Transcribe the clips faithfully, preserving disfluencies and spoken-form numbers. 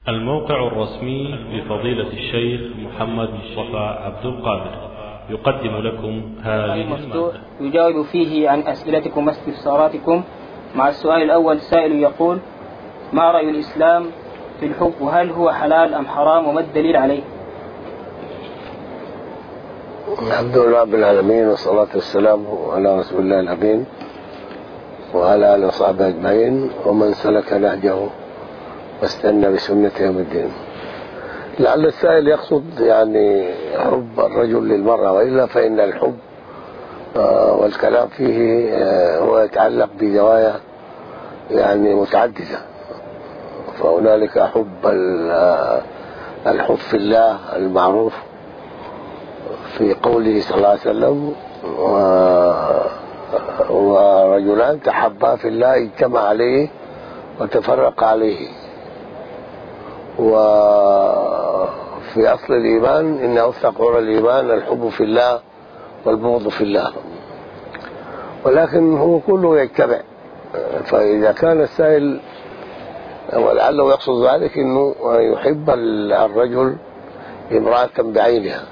الموقع الرسمي لفضيلة الشيخ محمد مصطفى عبد القادر يقدم لكم هذه المادة يجاوب فيه عن أسئلتكم واستفساراتكم. مع السؤال الأول، سائل يقول: ما رأي الإسلام في الحب، وهل هو حلال أم حرام، وما الدليل عليه؟ الحمد لله رب العالمين، والصلاة والسلام على رسول الله الأمين وعلى آله وصحبه أجمعين ومن سلك نهجه واستنى بسنته يوم الدين. لعل السائل يقصد يعني حب الرجل للمرأة، وإلا فإن الحب والكلام فيه هو يتعلق بزوايا يعني متعددة. فهنالك حب الحب في الله المعروف في قوله صلى الله عليه وسلم: ورجلان تحبا في الله اجتمع عليه وتفرق عليه. وفي أصل الإيمان إن أوثق عرى الإيمان الحب في الله والبغض في الله، ولكن هو كله يجتمع. فإذا كان السائل ولعله يقصد ذلك إنه يحب الرجل امرأة بعينها،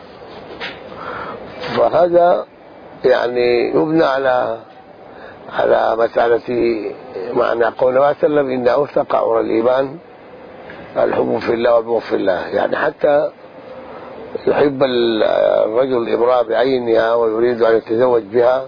فهذا يعني يبنى على على مسألة معنى قوله عليه وسلم: إن أوثق عرى الإيمان الحب في الله والبغض في الله. يعني حتى يحب الرجل امرأة بعينها ويريد أن يتزوج بها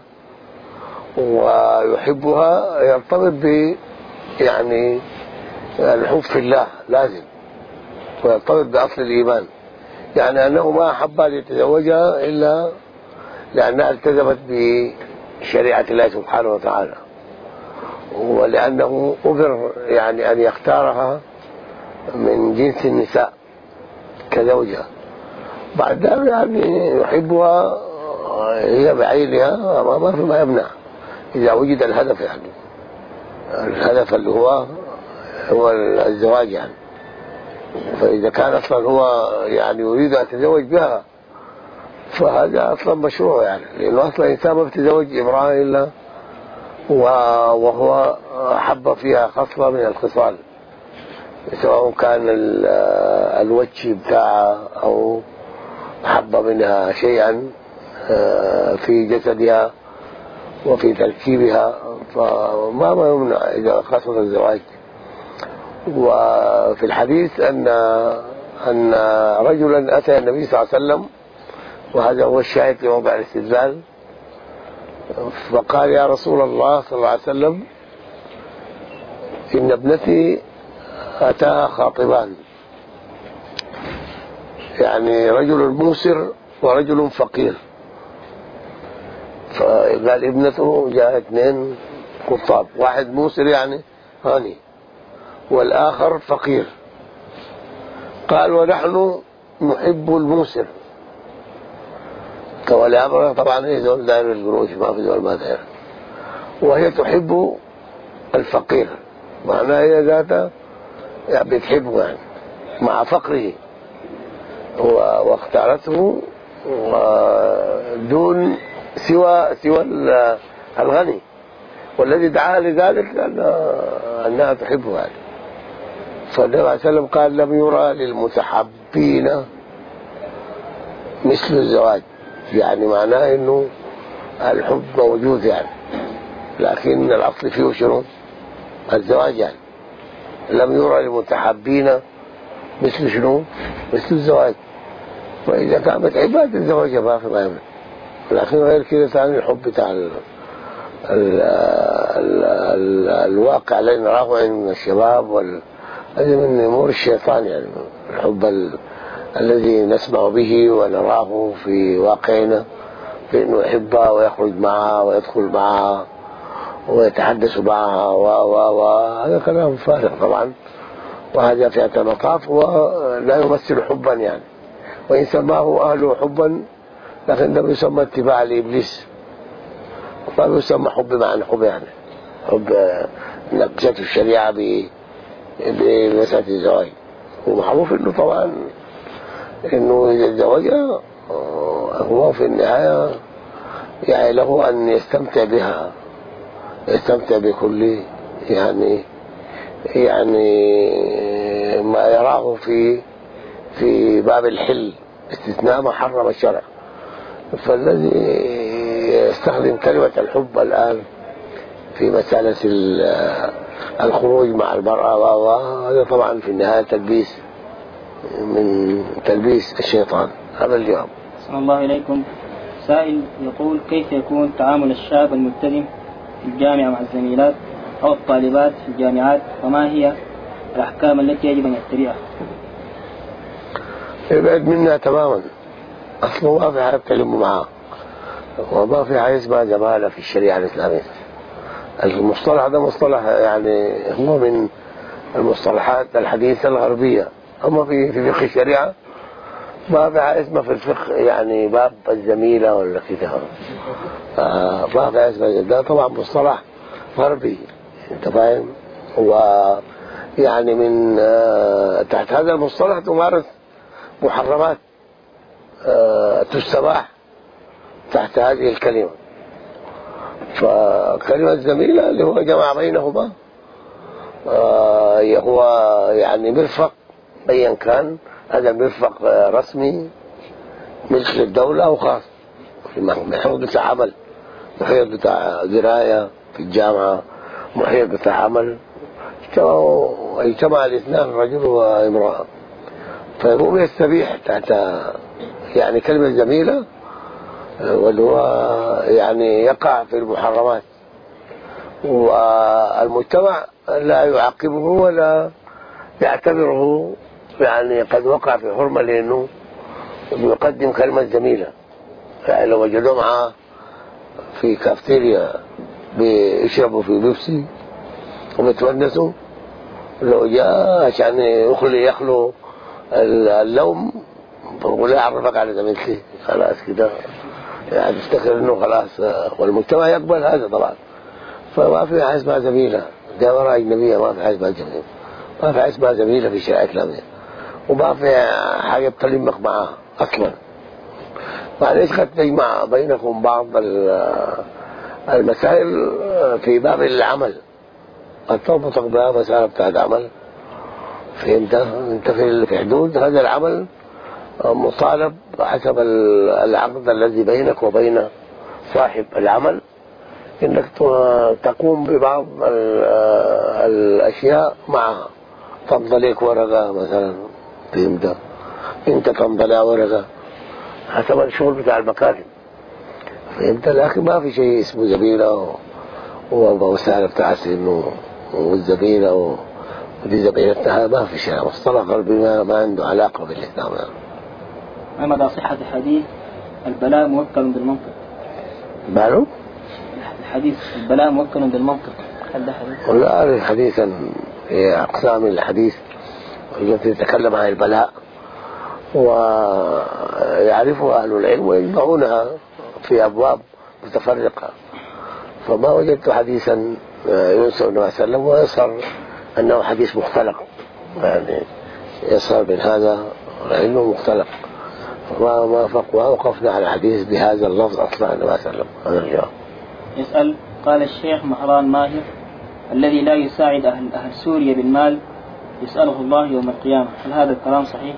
ويحبها، يرتبط ب يعني الحب في الله لازم، ويرتبط بأصل الإيمان، يعني أنه ما أحب أن يتزوجها إلا لأنها التزمت بشريعة الله سبحانه وتعالى، ولأنه أمر يعني أن يختارها من جنس النساء كزوجها. بعد ذلك يعني يحبها هي بعينها، ما في ما يمنع إذا وجد الهدف، يعني الهدف اللي هو هو الزواج يعني. فإذا كان أصلا هو يعني يريد أن يتزوج بها فهذا أصلا مشروع، يعني لأنه أصلا الإنسان ما بيتزوج امرأة إلا وهو حب فيها خصلة من الخصال، سواء كان الوجه بتاعها أو حب منها شيئا في جسدها وفي تركيبها، فما ما يمنع إذا قصد الزواج. وفي الحديث أن أن رجلا أتى النبي صلى الله عليه وسلم، وهذا هو الشاهد لموضع الاستدلال، فقال: يا رسول الله صلى الله عليه وسلم، إن ابنتي أتاها خاطبان، يعني رجل موسر ورجل فقير. فقال ابنته جاء اثنين خطاب، واحد موسر يعني غني والآخر فقير. قال: ونحن نحب الموسر. تولى أمره، طبعا هي دول دائر القروش، ما في دول ما دائر، وهي تحب الفقير، معناها هي ذاتها يعني بتحبه يعني مع فقره، واختارته دون سوى سوى الغني، والذي دعاها لذلك أنها تحبه يعني. فالنبي عليه وسلم قال: لم يرى للمتحبين مثل الزواج، يعني معناه انه الحب موجود يعني، لكن الاصل فيه شنو؟ الزواج يعني. لم يرى للمتحبين مثل شنو؟ مثل الزواج. واذا كان بتحبها تتزوج ما في ما يمنع، لكن غير كده ثاني الحب بتاع ال ال ال ال الواقع الذي نراه عند الشباب وال هذه من امور الشيطان، يعني الحب ال الذي نسمع به ونراه في واقعنا، بأنه يحبها ويخرج معها ويدخل معها ويتحدث معها و و و هذا كلام فارغ طبعا، وهذا في هذا المطاف ولا يمثل حبا يعني، وإن سماه أهله حبا لكن ده يسمى اتباع لإبليس، ما يسمى حب معنى حب، يعني حب نقشة الشريعة بمسألة الزواج. ومعروف إنه طبعا إنه إذا تزوجها هو في النهاية يعني له أن يستمتع بها، يستمتع بكل يعني يعني ما يراه في في باب الحل استثناء ما حرم الشرع. فالذي يستخدم كلمة الحب الآن في مسألة الخروج مع المرأة وهذا طبعا في النهاية تلبيس من تلبيس الشيطان. هذا الجواب. أحسن الله إليكم. سائل يقول: كيف يكون تعامل الشاب الملتزم في الجامعة مع الزميلات أو الطالبات في الجامعات، وما هي الأحكام التي يجب أن يتبعها؟ يبعد منها تماما، أصلا ما في حاجة يتكلموا معها، وما في حاجة اسمها زمالة في الشريعة الإسلامية. المصطلح ده مصطلح يعني هو من المصطلحات الحديثة الغربية، أما في في فقه الشريعة ما في حاجة اسمها في الفقه يعني باب الزميلة ولا كده. آه ما في حاجة اسمها ده، طبعا مصطلح غربي، أنت فاهم؟ ويعني من آه تحت هذا المصطلح تمارس محرمات آه تستباح تحت هذه الكلمة. فكلمة زميلة اللي هو جمع بينهما آه هو يعني مرفق أيا كان، هذا المرفق رسمي ملك للدولة أو خاص، محيط بتاع عمل، محيط بتاع قراية في الجامعة، محيط بتاع عمل، اجتمع الاثنان رجل وامرأة، فهو يستبيح تحت يعني كلمة جميلة، واللي هو يعني يقع في المحرمات، والمجتمع لا يعاقبه ولا يعتبره يعني قد وقع في حرمة، لأنه يقدم كلمة جميلة. يعني لو وجدوا معاه في كافتيريا بيشربوا في بيبسي وبيتونسوا، لو جاء عشان يخلي يخلو اللوم بقول يعرفك على زميلتي، خلاص كده يعني تفتكر انه خلاص، والمجتمع يقبل هذا طبعا. فما في حاجه اسمها زميله، ده وراء اجنبيه، ما في حاجه اسمها زميله، ما في حاجه اسمها زميله في الشريعه الاسلاميه، وما في حاجه تكلمك معها اصلا. معلش قد تجمع بينكم بعض المسائل في باب العمل، قد تربطك بها مسألة بتاعت عمل، فهمت؟ انت في حدود هذا العمل مطالب حسب العقد الذي بينك وبين صاحب العمل انك تقوم ببعض الاشياء معها. تمضي لك ورقة مثلا، فهمت؟ انت تمضي لها ورقة حسب الشغل بتاع المكاتب، فهمت؟ لكن ما في شيء اسمه زميلة ومسألة بتاع سن والزميلة ودي زميلتها، ما في شيء، مصطلح غربي ما, ما عنده علاقة بالإسلام. ما مدى صحة الحديث البلاء موكل بالمنطق؟ ماله؟ الحديث البلاء موكل بالمنطق، هل ده حديث؟ والله أعرف حديثا في أقسام الحديث التي تتكلم عن البلاء ويعرفها أهل العلم ويجمعونها في أبواب متفرقة، فما وجدت حديثا ينسب النبي صلى الله عليه وسلم ويصهر أنه حديث مختلق، يعني يصهر من هذا لأنه مختلق، فما ما فقوا وقفنا على حديث بهذا اللفظ أصلا النبي صلى الله عليه وسلم. هذا الجواب. يسأل: قال الشيخ مهران ماهر: الذي لا يساعد أهل, أهل سوريا بالمال يسأله الله يوم القيامة، هل هذا الكلام صحيح؟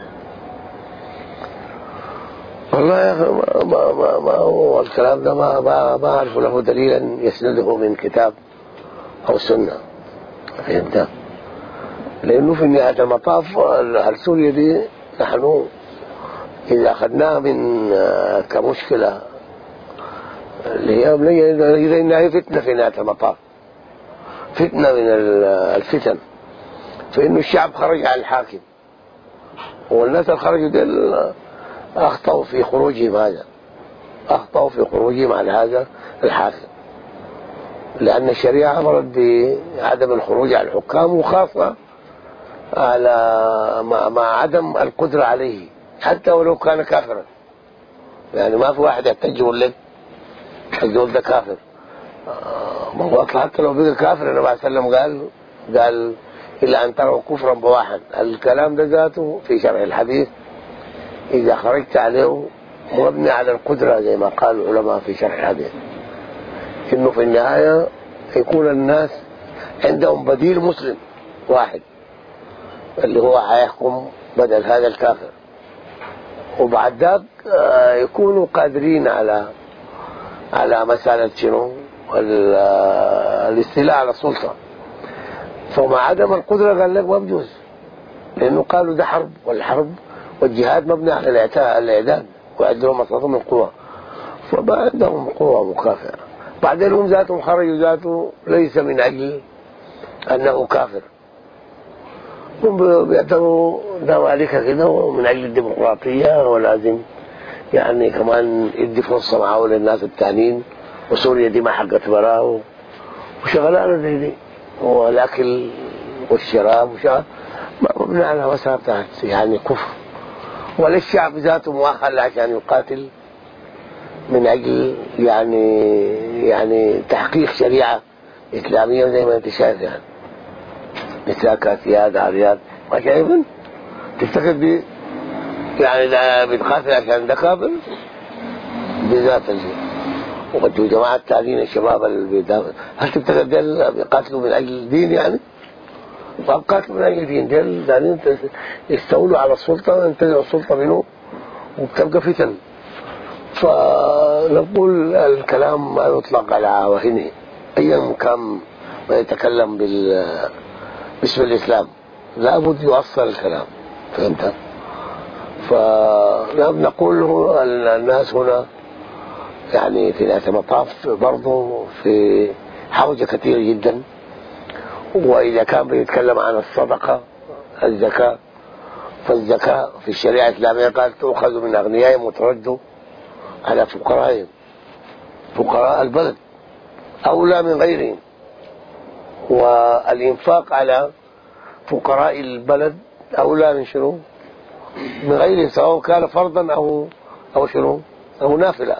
والله يا أخي ما, ما, ما, ما هو الكلام ده، ما, ما, ما أعرف له دليلا يسنده من كتاب أو سنة، فهمت؟ لأنه في نهاية المطاف أهل سوريا دي نحن إذا أخذناها من كمشكلة اللي هي إنها هي فتنة في نهاية المطاف، فتنة من الفتن، فإنه الشعب خرج على الحاكم، والناس اللي خرجوا دي أخطأوا في خروجهم هذا، أخطأوا في خروجهم على هذا الحاكم، لأن الشريعة أمرت بعدم الخروج على الحكام، وخاصة على مع, مع عدم القدرة عليه حتى ولو كان كافرا. يعني ما في واحد يحتج يقول لك الزول ده كافر، ما هو أصلا حتى لو بقى كافر النبي صلى الله عليه وسلم قال قال إلا أن تروا كفرا بواحا. الكلام ده ذاته في شرع الحديث إذا خرجت عليه مبني على القدرة زي ما قال العلماء في شرح الحديث، إنه في النهاية يكون الناس عندهم بديل مسلم واحد، اللي هو هيحكم بدل هذا الكافر، وبعد ذاك يكونوا قادرين على على مسألة شنو الاستيلاء على السلطة. فمع عدم القدرة قال لك ما بجوز، لأنه قالوا ده حرب، والحرب والجهاد مبني على الإعداد وعندهم مصادر من قوة، فما عندهم قوة مكافئة. بعدين هم ذاتهم خرجوا ذاته ليس من أجل أنه كافر، هم بيعتبروا ده ذلك كده من أجل الديمقراطية، ولازم يعني كمان يدي فرصة معه للناس التانيين، وسوريا دي ما حقت براه وشغلانة زي دي، والأكل والشراب وشغل ما مبني على مسألة بتاعت يعني كفر، ولا الشعب ذاته مؤهل عشان يقاتل من أجل يعني يعني تحقيق شريعة إسلامية زي ما أنت شايف. يعني نساء كاسيات عاريات ما شايفين تفتكر دي يعني ده بيتقاتل عشان ده كافر بذات اللي وقدوا جماعة التعليم الشباب اللي بيدافع، هل تفتكر ديل بيقاتلوا من أجل دين؟ يعني ما بقاتلوا من أجل دين، ديل دارين يستولوا على السلطة وينتزعوا السلطة منه وبتبقى فتن. فنقول الكلام ما يطلق على عواهنه أيا كان ما يتكلم بال باسم الإسلام لابد يؤصل الكلام، فهمت؟ فنقول الناس هنا يعني في نهاية المطاف برضه في حوجة كثيرة جدا. وإذا كان بيتكلم عن الصدقة الزكاة، فالزكاة في الشريعة الإسلامية قالت تؤخذ من أغنيائهم وترد على فقرائهم، فقراء البلد أولى من غيرهم، والإنفاق على فقراء البلد أولى من شنو؟ من غيرهم، سواء كان فرضا أو أو شنو أو نافلة.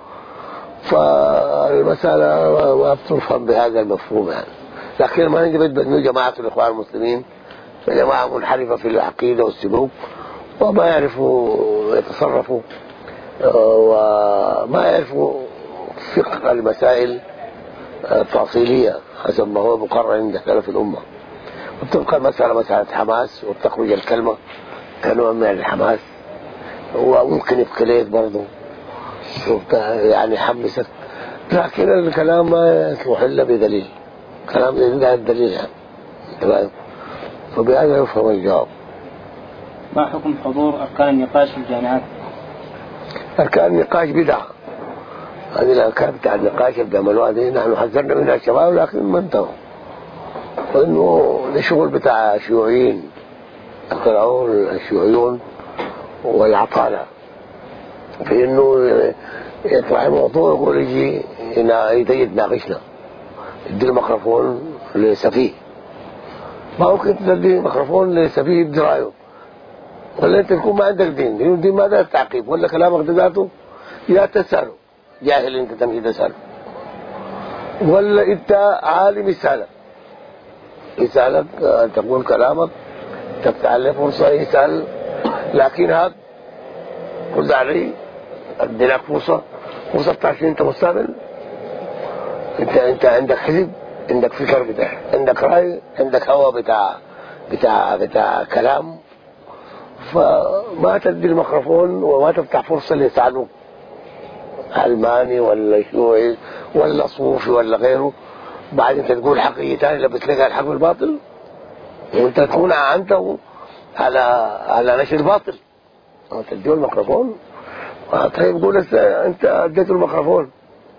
فالمسألة ما بتفهم بهذا المفهوم يعني. لكن ما عندي بدء أنه جماعة الإخوان المسلمين جماعة منحرفة في العقيدة والسلوك، وما يعرفوا يتصرفوا وما يعرفوا فقه المسائل التأصيلية حسب ما هو مقرر عند سلف الأمة. وتبقى المسألة مسألة حماس، وتخرج الكلمة كنوع من الحماس، وممكن يبقى ليك برضه يعني يحمسك، لكن الكلام ما يصلح إلا بدليل، كلام إلا الدليل يعني. فبهذا يفهم الجواب. ما حكم حضور أركان النقاش في الجامعات؟ أركان النقاش بدعة، هذه الأركان بتاع النقاش اللي بيعملوها دي نحن حذرنا منها الشباب لكن ما انتهوا، وإنه الشغل بتاع الشيوعيين اخترعوه الشيوعيون والعطالة، في إنه يطلع الموضوع يقول يجي يتناقشنا، يدي الميكروفون لسفيه، ما ممكن تدي ميكروفون لسفيه يدي رأيه، ولا أنت تكون ما عندك دين، لأنه الدين ما ده التعقيب، ولا كلامك ذاته يا تسأله جاهل أنت تمشي تسأله، ولا أنت عالم يسألك يسألك تقول كلامك تفتح له فرصة يسأل، لكن هذا قل علي أدي لك فرصة فرصة بتاعت أنت مستقبل، أنت أنت عندك حزب، عندك فكر بتاع، عندك رأي، عندك هوى بتاع بتاع بتاع كلام، فما تدي الميكروفون وما تفتح فرصة ليساعدوك علماني ولا شيوعي ولا صوفي ولا غيره، بعد انت تقول حقيقي تاني لما تلقى الحق والباطل وانت تكون عنده على على نشر الباطل، تديه الميكروفون طيب يقول انت اديته الميكروفون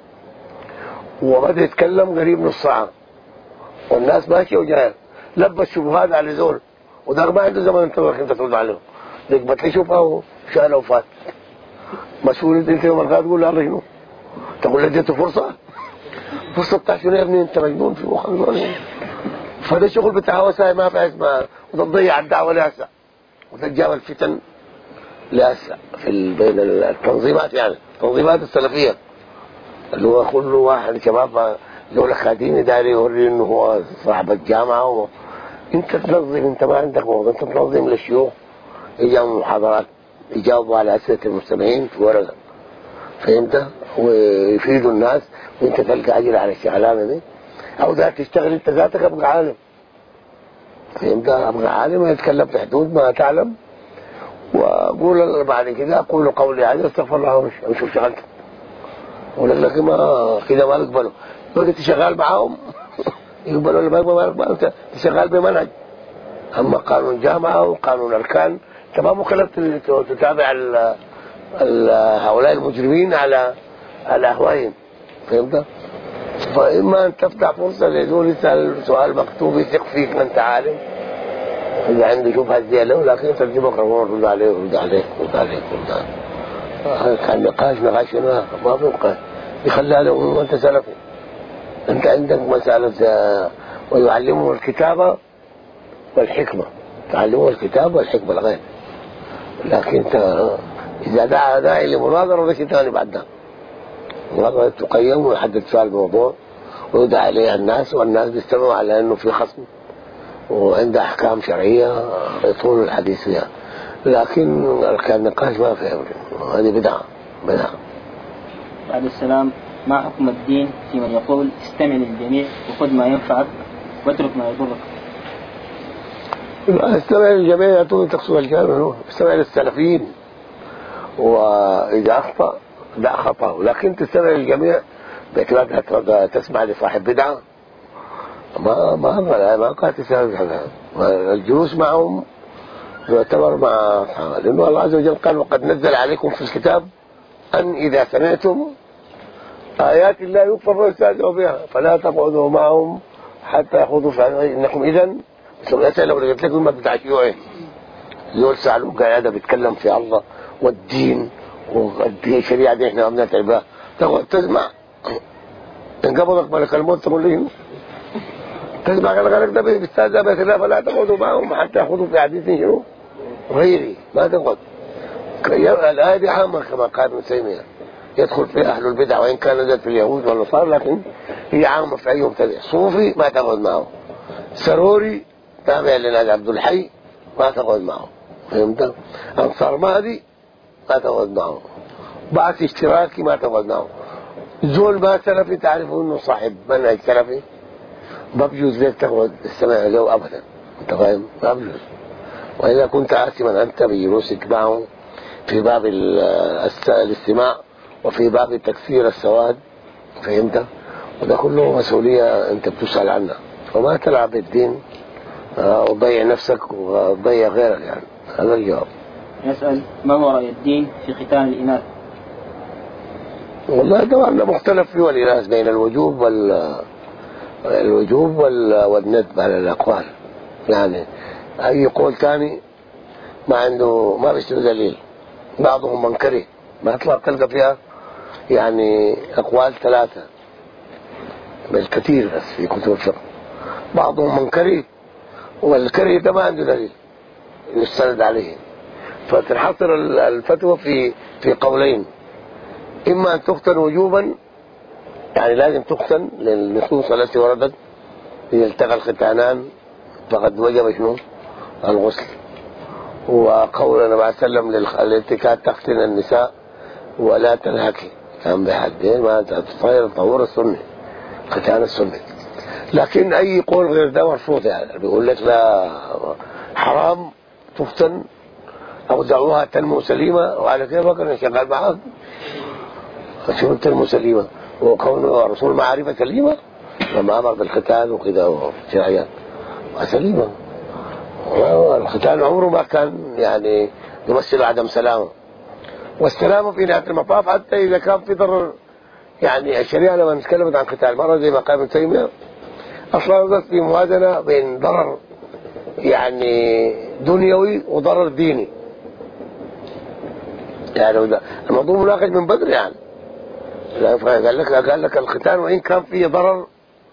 وبدأ يتكلم قريب نص ساعة والناس ماشية وجاية لبس شبهات على زول، وده ما عنده زمن انتظرك انت ترد عليه، لك بتلاقي شوفها وشاله وفات، مسؤول انت يوم الغد تقول له الله تقول له اديته فرصة فرصة بتاع شنو يا ابني انت مجنون في مخك، فده شغل بتاع وسائل ما في اسمها، وتضيع الدعوة لهسه وتتجاوز الفتن لهسه في بين التنظيمات، يعني التنظيمات السلفية اللي هو كل واحد شباب دول خادين داري يوري انه هو صاحب الجامعة و... انت تنظم، انت ما عندك موضوع، انت تنظم للشيوخ يجاوبوا محاضرات يجاوبوا على أسئلة المستمعين في ورقة، فهمت؟ ويفيدوا الناس وانت تلقى أجر على الشغلانة دي، أو ذات تشتغل انت ذاتك ابقى عالم، فهمت؟ أبقى عالم يتكلم في حدود ما تعلم، وأقول بعد كده أقول قولي هذا استغفر الله وشوف شغلته. ولا لك ما كده ما يقبلوا، يقول أنت شغال معاهم يقبلوا ولا ما يقبلوا؟ أنت شغال بمنهج. أما قانون جامعة وقانون أركان أنت ما مكلف تتابع ال ال هؤلاء المجرمين على على أهوائهم. فهمت؟ فإما أن تفتح فرصة لذول يسأل سؤال مكتوب يثق فيك ما أنت عالم، إذا عنده شبهة زي له، لكن تجيب ميكروفون رد عليه ورد عليه رد عليه رد عليه. كان نقاش نقاش ما في نقاش يخليها له وأنت سلفي. أنت عندك مسألة ويعلمه الكتابة والحكمة، تعلمه الكتابة والحكمة الغير، لكن إذا دعا داعي لمناظرة ده شيء ثاني بعد ده. مناظرة تقيم ويحدد فيها الموضوع ويدعى عليها الناس، والناس بيستمعوا على أنه في خصم وعنده أحكام شرعية يطول الحديث فيها، لكن كان نقاش ما فيه، هذه بدعة بدعة. بعد السلام، ما حكم الدين في من يقول استمع للجميع وخذ ما ينفعك واترك ما يضرك؟ استمع للجميع يعطوني تقصد الكلام، استمع للسلفيين، وإذا أخطأ لا خطأ، لكن تستمع للجميع باعتبار تسمع لصاحب بدعة ما ما ما قال تسمع. الجلوس معهم يعتبر مع أصحابه، لأنه الله عز وجل قال وقد نزل عليكم في الكتاب أن إذا سمعتم آيات الله يكفر ويستهزئ بها فلا تقعدوا معهم حتى يخوضوا في إنكم إذا سمعتها. لو قلت لكم ما بتعشوا إيه زول سألوا قال هذا بيتكلم في الله والدين والشريعة دي إحنا أبناء تعبها، تقعد تسمع انقبضك ملك الموت تقول لي تسمع قال ده بيستهزئ بها فلا تقعدوا معهم حتى يخوضوا في حديث شنو غيري ما تقعد. الآية دي عامة كما قال ابن تيمية يدخل فيها أهل البدع وإن كان نزل في اليهود والنصارى، لكن هي عامة في أي مبتدع. صوفي ما تقعد معه، سروري تابع لنادي عبد الحي ما تقعد معه. فهمت؟ أنصار مهدي ما تقعد معه، بعث اشتراكي ما تقعد معه، زول ما سلفي تعرفوا انه صاحب منهج سلفي ما بيجوز لك تقعد تستمع له ابدا. انت فاهم؟ ما بيجوز. واذا كنت عاصما انت بجلوسك معه في باب الاستماع وفي باب تكسير السواد، فهمت؟ وده كله مسؤوليه انت بتسال عنها، فما تلعب بالدين وتضيع نفسك وتضيع غيرك. يعني هذا الجواب. يسأل ما هو رأي الدين في ختان الإناث؟ والله طبعا مختلف فيه الإناث بين الوجوب وال الوجوب وال... والندب على الأقوال. يعني أي قول ثاني ما عنده ما بيشتري دليل، بعضهم منكره ما يطلع تلقى فيها يعني أقوال ثلاثة بالكثير بس في كتب الفقه، بعضهم منكره والكره ده ما عنده دليل يستند عليه، فتنحصر الفتوى في في قولين: إما أن تختن وجوبا يعني لازم تختن للنصوص التي وردت إذا التقى الختانان فقد وجب شنو الغسل، وقول النبي صلى الله عليه وسلم للاتكاد تختن النساء ولا تنهكي كان بحدين ما تطهر طهور السنة ختان السنة. لكن أي قول غير ده مرفوض، يعني بيقول لك لا حرام تفتن أو دعوها تنمو سليمة، وعلى كيف أنا شغال معاك شو تنمو سليمة وكون الرسول معرفة سليمة لما أمر بالختان وكذا وشرعيات سليمة. الختان عمره ما كان يعني يمثل عدم سلامة، والسلامة في نهاية المطاف حتى إذا كان في ضرر. يعني الشريعة لما نتكلمت عن ختان المرأة زي ما قال ابن تيمية أصلا في موازنة بين ضرر يعني دنيوي وضرر ديني، يعني الموضوع مناقش من بدري. يعني قال لك قال لك الختان وإن كان فيه ضرر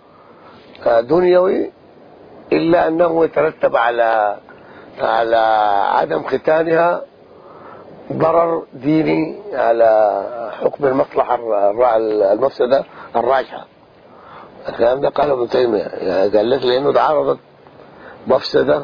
دنيوي إلا أنه يترتب على على عدم ختانها ضرر ديني على حكم المصلحة المفسدة الراجحة. الكلام ده قاله ابن تيمية، يعني قال لك لأنه تعارضت مفسدة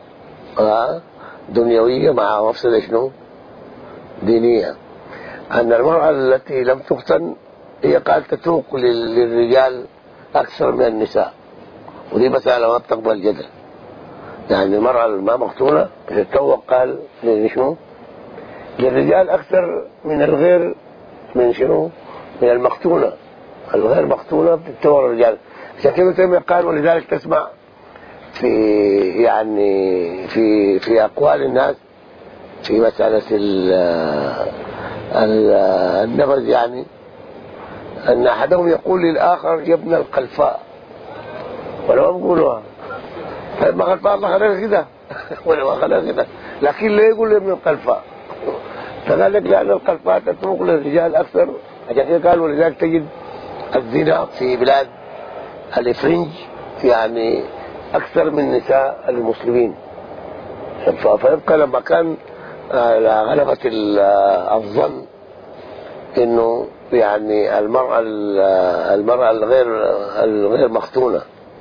دنيوية مع مفسدة شنو دينية. أن المرأة التي لم تختن هي قال تتوق للرجال أكثر من النساء، ودي مسألة ما بتقبل جدل. يعني المرأة ما مختونة بتتوق قال شنو للرجال أكثر من الغير من شنو من المختونة. الغير مختونة بتتوق الرجال. عشان كده تيمية قال ولذلك تسمع في يعني في في أقوال الناس في مسألة النبذ، يعني أن أحدهم يقول للآخر يا ابن القلفاء، ولا ما بيقولوها طيب ما قلفاء الله خلق كده ولا ما خلق كده، لكن ليه يقول يا ابن القلفاء؟ فقال لك لأن القلفاء تترك للرجال أكثر. عشان كده قال ولذلك تجد الزنا في بلاد الإفرنج يعني أكثر من نساء المسلمين. فيبقى لما كان غلبة الظن إنه يعني المرأة المرأة الغير الغير مختونة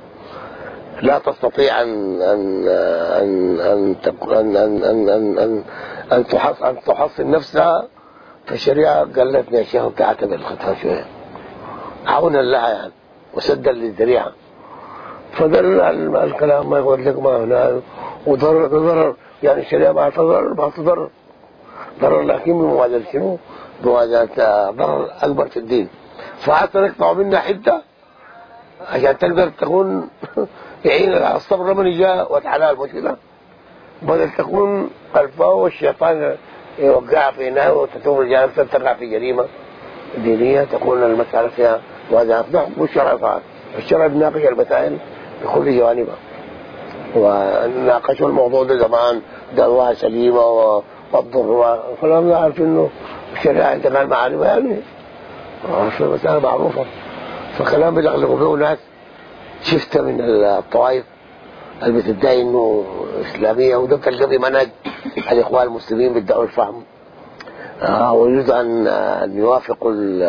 لا تستطيع أن أن أن أن أن أن أن أن أن تحصن أن تحصن نفسها، فالشريعة قالت يا شيخ تعتبر الخطأ شوية عونا لها يعني وسدا للذريعة. فدل الكلام ما يقول لك ما هنا وضرر ضرر، يعني الشريعة ما تضرر ما تضرر ضرر، لكن بموازنة شنو؟ بموازنة ضرر أكبر في الدين. فحتى نقطع منها حتة عشان تقدر تكون يعين الصبر من جاء والحلال مش كده، بدل تكون قلبه والشيطان يوقع في نار وتتوب الجانب تقع في جريمة دينية تكون المسألة فيها موازنة. نحكم الشرع فعل الشرع بناقش المسائل بكل جوانبها، وناقشوا الموضوع ده زمان دعوة سليمة والضر، فلم نعرف انه الشريعة انت قال معالمها يعني المسألة معروفة. فكلام بيلغلقوا فيه ناس شفته من الطوائف اللي بتدعي انه اسلاميه، وده تلقى في منهج الاخوان المسلمين بيدعوا الفهم آه ويريدوا ان ان يوافقوا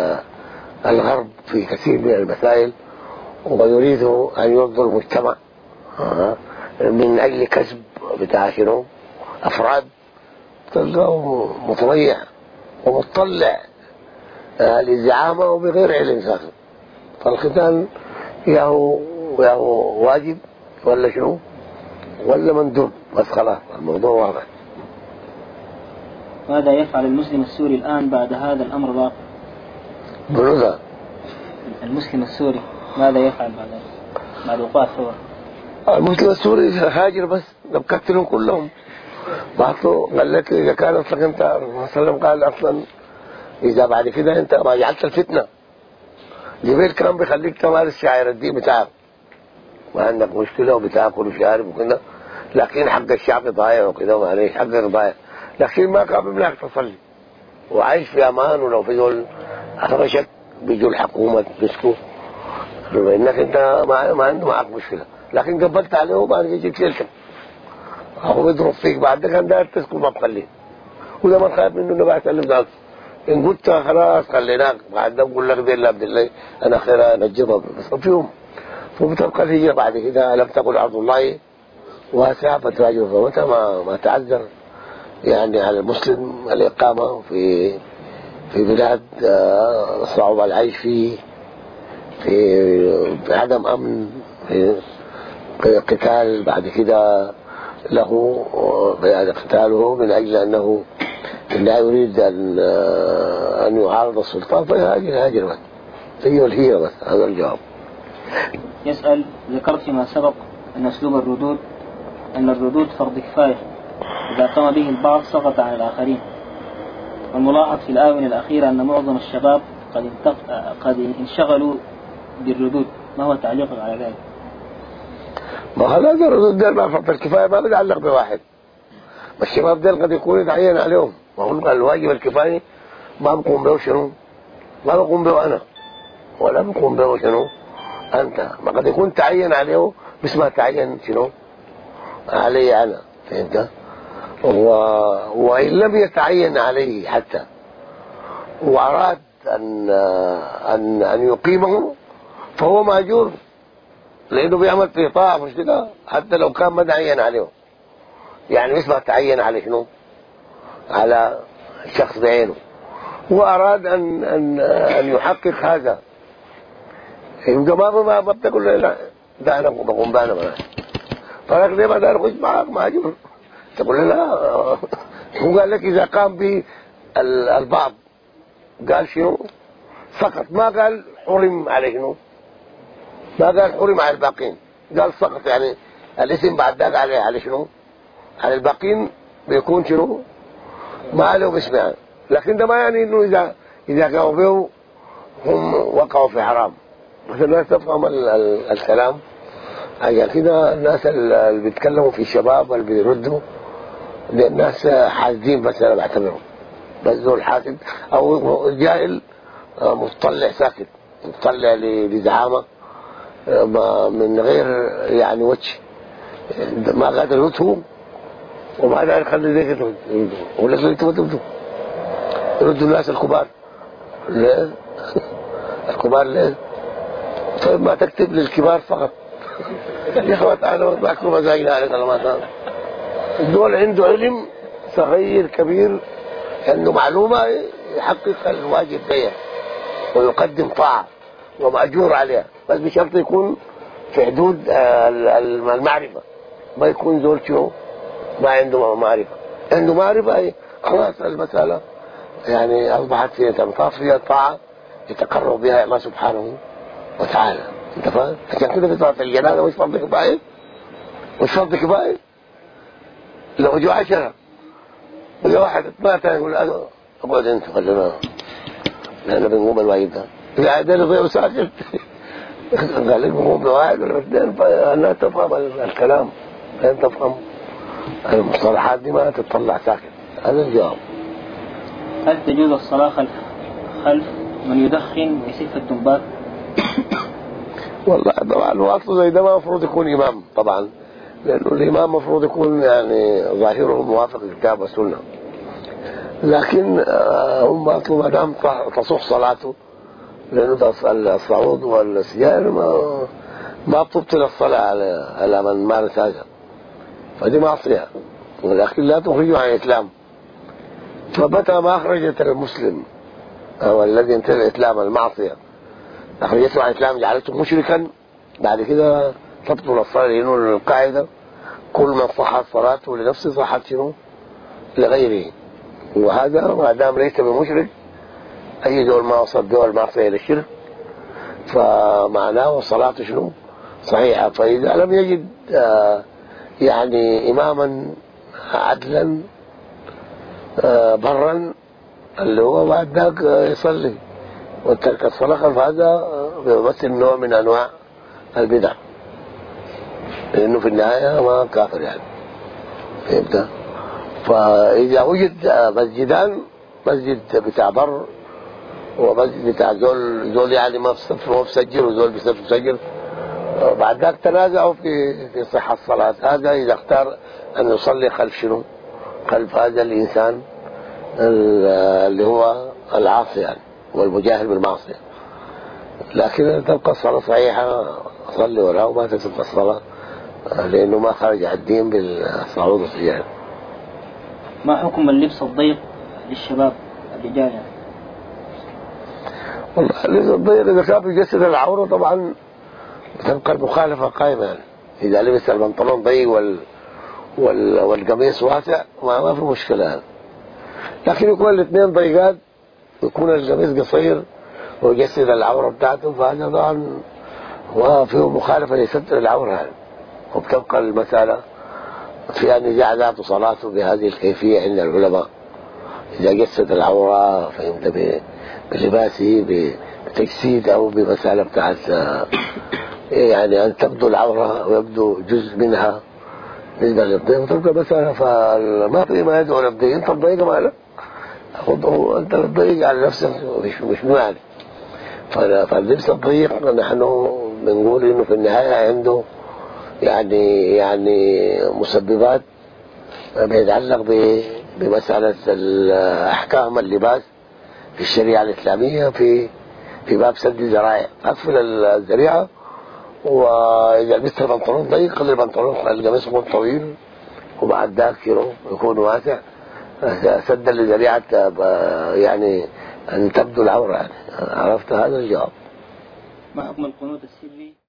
الغرب في كثير من المسائل، ويريدوا ان يرضوا المجتمع آه من اجل كسب بتاع شنو افراد، تلقاه متضيع ومطلع آه للزعامه وبغير علم ساخن. فالختان يا هو يا هو واجب ولا شنو ولا مندوب، بس خلاص الموضوع واضح. ماذا يفعل المسلم السوري الآن بعد هذا الأمر الواقع؟ بنوذا المسلم السوري ماذا يفعل بعد بعد وقوع الثورة؟ المسلم السوري هاجر بس نقتلهم كلهم. بعثوا قال لك إذا كان أصلك أنت صلى الله قال أصلا إذا بعد كده أنت ما جعلت الفتنة جبريل كان بيخليك تمارس شعائر الدين بتاعك، ما عندك مشكلة وبتاكل وشارب وكده، لكن حق الشعب ضايع وكده ومعليش حقك ضايع، لكن ما كان بيمنعك تصلي وعايش في أمان. ولو في دول أخرجك بيجوا الحكومة تمسكوا انك انت ما ما عنده معك مشكلة، لكن قبلت عليه وبعد كده جيت شلتك أو بيضرب فيك بعد كده داير تسكت ما بخليه، وده ما تخاف منه إنه بيسلم ذاك. إن قلت خلاص خليناك بعد ده بقول لك دي الله عبد الله أنا خير نجرب بس فيهم. فبتبقى الهجرة بعد كده لم تكن أرض الله واسعة فتواجه فمتى ما ما تعذر يعني على المسلم الإقامة في في بلاد صعب العيش فيه، في عدم أمن، في قتال بعد كده له يعني قتاله من أجل أنه لا يريد أن أن يعارض السلطان فيهاجر هاجر بس هي الهيرة بس. هذا الجواب. يسأل ذكرت فيما سبق أن أسلوب الردود أن الردود فرض كفاية إذا قام به البعض سقط عن الآخرين، والملاحظ في الآونة الأخيرة أن معظم الشباب قد قد انشغلوا بالردود، ما هو تعليقك على ذلك؟ ما هذا الردود ده ما فرض الكفاية ما بيتعلق بواحد، الشباب ده قد يكون يتعين عليهم، وهم الواجب الكفاية ما بقوم به شنو ما بقوم به أنا ولا بقوم به شنو أنت، ما قد يكون تعين عليه بس ما تعين شنو علي أنا، فهمت؟ و... وإن لم يتعين عليه حتى وأراد أن أن أن يقيمه فهو مأجور لأنه بيعمل في طاعة مش كده، حتى لو كان ما تعين عليه، يعني مش ما تعين على شنو على الشخص بعينه، وأراد أن أن أن يحقق هذا، يبقى ما ما بتقول له لا ده أنا بقوم بأنا معاه، طلاق ليه ما دار اخش معك مهاجر؟ تقول لا. هو قال لك اذا قام به البعض قال شنو؟ سقط، ما قال حرم عليه شنو؟ ما قال حرم على الباقين، قال سقط، يعني الاسم بعد ذاك عليه على شنو؟ على الباقين بيكون شنو؟ ما عليه باسمه. لكن ده ما يعني انه اذا اذا قاموا به هم وقعوا في حرام. بس الناس تفهم ال ال الكلام. عشان كده الناس اللي بيتكلموا في الشباب اللي بيردوا الناس حاسدين، بس انا بعتبرهم بس دول حاسد او جاهل مطلع ساكت، مطلع لزعامه من غير يعني وجه، ما قادر يردوا وما قادر يخلي ذيك يرد. ولا انتوا تردوا يردوا الناس الكبار ليه؟ الكبار ليه؟ طيب ما تكتب للكبار فقط. يا اخوات انا بحكوا مزاجنا على كلمات. الدول عنده علم صغير كبير، عنده معلومه يحقق الواجب بها ويقدم طاعه ومأجور عليها، بس بشرط يكون في حدود المعرفه، ما يكون زول شو ما عنده معرفه. عنده معرفه خلاص المساله يعني اصبحت في تنطاف فيها الطاعه يتقرب بها الله سبحانه وتعالى. انت فاهم؟ عشان كده في صلاه الجنازه مش فرض كفايه، مش فرض كفايه. لو جو عشرة ولا واحد مات يقول اقعد انت خلينا احنا بنقوم الواجب ده. في عادل ضيع ساكت. قال لك بنقوم بواحد ولا اثنين، فالناس تفهم الكلام، فانت تفهم المصطلحات دي ما تطلع ساكت. هذا الجواب. هل تجوز الصلاة خلف خلف من يدخن ويسف التنبات؟ والله طبعا الاصل زي ده ما المفروض يكون امام طبعا، لانه الامام المفروض يكون يعني ظاهره موافق للكتاب والسنه. لكن هم اصلا ما دام تصح صلاته، لانه الصعود والسجائر ما ما بتبطل الصلاه على على من مارس هذا، فدي معصيه، ولكن لا تخرجه عن الاسلام. فمتى ما اخرجت المسلم او الذي انتهى الاسلام المعصيه اخرجته عن الاسلام جعلته مشركا، بعد كده تبطل الصلاه، لانه القاعده كل من صحت صلاته لنفسه صحت شنو؟ لغيره. وهذا ما دام ليس بمشرك، اي دول ما وصل دول المعصيه الى الشرك فمعناه صلاته شنو؟ صحيحه. فاذا لم يجد آه يعني اماما عدلا آه برا اللي هو بعد ذاك يصلي، وترك الصلاه خلف هذا بيمثل نوع من انواع البدع، لانه في النهايه ما كافر يعني. فهمت؟ فاذا وجد مسجدان، مسجد بتاع بر ومسجد بتاع زول زول يعني ما بيسجل وزول بيسجل، بعد ذاك تنازعوا في في صحه الصلاه. هذا اذا اختار ان يصلي خلف شنو؟ خلف هذا الانسان اللي هو العاصي يعني والمجاهر بالمعصيه. لكن تبقى الصلاه صحيحه، صلي وراه وما تترك الصلاه، لانه ما خرج على الدين بالصعود والسجائر. ما حكم اللبس الضيق للشباب الرجال يعني؟ والله اللبس الضيق اذا كان بيجسد العوره طبعا تبقى المخالفه قائمه يعني. اذا لبس البنطلون ضيق وال وال والقميص واسع ما, ما في مشكله يعني. لكن يكون الاثنين ضيقات، يكون القميص قصير ويجسد العوره بتاعته، فهذا طبعا وفيه مخالفه لستر العوره يعني. وبتبقى المساله فيها نزاع ذات صلاته بهذه الكيفيه عند العلماء. اذا جسد العوره فهمت بلباسه بتجسيد او بمساله بتاعت يعني ان تبدو العوره ويبدو جزء منها بالنسبه للضيق، تبقى مساله فما في ما يدعو للضيق. انت الضيق مالك، انت الضيق على نفسك مش مش يعني. فاللبس الضيق نحن بنقول انه في النهايه عنده يعني يعني مسببات بيتعلق بمساله احكام اللباس في الشريعه الاسلاميه في في باب سد الذرائع. اقفل الذريعه، واذا لبست البنطلون ضيق خلي البنطلون القميص يكون طويل وبعد ذاك يكون واسع سدا لذريعه يعني ان تبدو العوره يعني. عرفت هذا الجواب. ما حكم القنوت السري